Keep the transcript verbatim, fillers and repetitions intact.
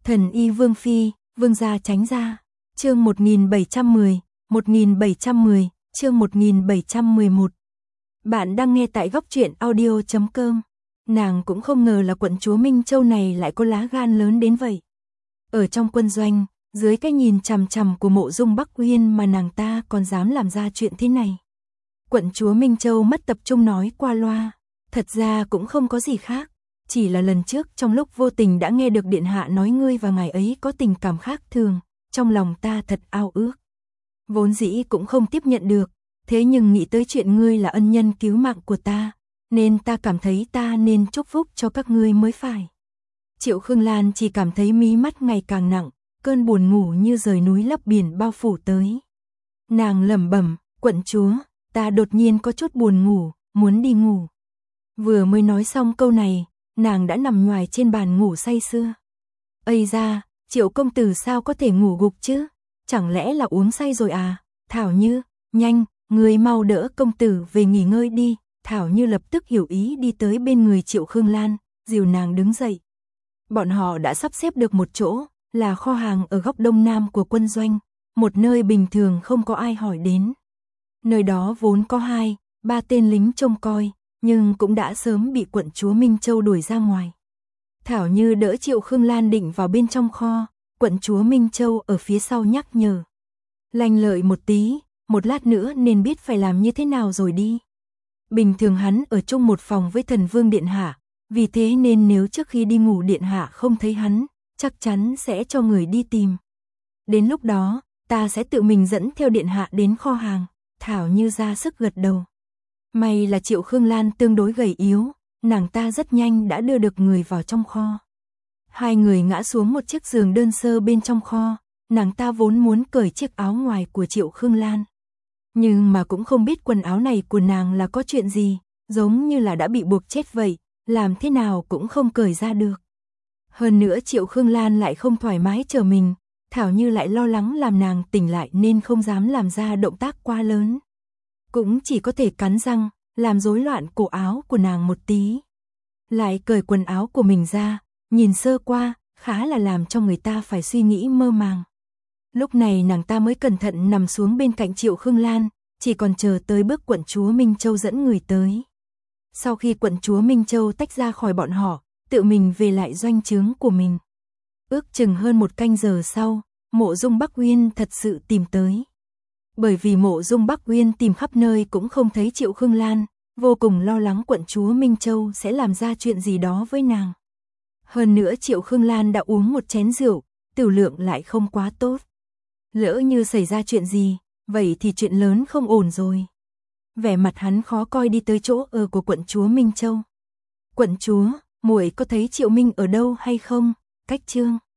Thần y Vương Phi, Vương gia tránh ra. Chương một nghìn bảy trăm mười, một nghìn bảy trăm mười, chương một nghìn bảy trăm mười một. Bạn đang nghe tại góc truyện audio chấm com. Nàng cũng không ngờ là quận chúa Minh Châu này lại có lá gan lớn đến vậy. Ở trong quân doanh, dưới cái nhìn chằm chằm của Mộ Dung Bắc Uyên mà nàng ta còn dám làm ra chuyện thế này. Quận chúa Minh Châu mất tập trung nói qua loa, thật ra cũng không có gì khác, chỉ là lần trước trong lúc vô tình đã nghe được điện hạ nói ngươi và ngài ấy có tình cảm khác thường, trong lòng ta thật ao ước. Vốn dĩ cũng không tiếp nhận được, thế nhưng nghĩ tới chuyện ngươi là ân nhân cứu mạng của ta, nên ta cảm thấy ta nên chúc phúc cho các ngươi mới phải. Triệu Khương Lan chỉ cảm thấy mí mắt ngày càng nặng, cơn buồn ngủ như rời núi lấp biển bao phủ tới. Nàng lẩm bẩm, quận chúa, ta đột nhiên có chút buồn ngủ, muốn đi ngủ. Vừa mới nói xong câu này, nàng đã nằm nhoài trên bàn ngủ say sưa. Ây da, Triệu công tử sao có thể ngủ gục chứ? Chẳng lẽ là uống say rồi à? Thảo Như, nhanh, người mau đỡ công tử về nghỉ ngơi đi. Thảo Như lập tức hiểu ý đi tới bên người Triệu Khương Lan, dìu nàng đứng dậy. Bọn họ đã sắp xếp được một chỗ, là kho hàng ở góc đông nam của quân doanh, một nơi bình thường không có ai hỏi đến. Nơi đó vốn có hai, ba tên lính trông coi, nhưng cũng đã sớm bị quận chúa Minh Châu đuổi ra ngoài. Thảo Như đỡ Triệu Khương Lan định vào bên trong kho, quận chúa Minh Châu ở phía sau nhắc nhở. Lanh lợi một tí, một lát nữa nên biết phải làm như thế nào rồi đi. Bình thường hắn ở chung một phòng với thần vương điện hạ, vì thế nên nếu trước khi đi ngủ điện hạ không thấy hắn, chắc chắn sẽ cho người đi tìm. Đến lúc đó, ta sẽ tự mình dẫn theo điện hạ đến kho hàng. Thảo Như ra sức gật đầu. May là Triệu Khương Lan tương đối gầy yếu, nàng ta rất nhanh đã đưa được người vào trong kho. Hai người ngã xuống một chiếc giường đơn sơ bên trong kho, nàng ta vốn muốn cởi chiếc áo ngoài của Triệu Khương Lan. Nhưng mà cũng không biết quần áo này của nàng là có chuyện gì, giống như là đã bị buộc chết vậy, làm thế nào cũng không cởi ra được. Hơn nữa Triệu Khương Lan lại không thoải mái chờ mình, Thảo Như lại lo lắng làm nàng tỉnh lại nên không dám làm ra động tác quá lớn. Cũng chỉ có thể cắn răng, làm rối loạn cổ áo của nàng một tí. Lại cởi quần áo của mình ra, nhìn sơ qua, khá là làm cho người ta phải suy nghĩ mơ màng. Lúc này nàng ta mới cẩn thận nằm xuống bên cạnh Triệu Khương Lan, chỉ còn chờ tới bước quận chúa Minh Châu dẫn người tới. Sau khi quận chúa Minh Châu tách ra khỏi bọn họ, tự mình về lại doanh trướng của mình. Ước chừng hơn một canh giờ sau, Mộ Dung Bắc Uyên thật sự tìm tới. Bởi vì Mộ Dung Bắc Uyên tìm khắp nơi cũng không thấy Triệu Khương Lan, vô cùng lo lắng quận chúa Minh Châu sẽ làm ra chuyện gì đó với nàng. Hơn nữa Triệu Khương Lan đã uống một chén rượu, tiểu lượng lại không quá tốt. Lỡ như xảy ra chuyện gì, vậy thì chuyện lớn không ổn rồi. Vẻ mặt hắn khó coi đi tới chỗ ở của quận chúa Minh Châu. Quận chúa, muội có thấy Triệu Minh ở đâu hay không? Cách Trương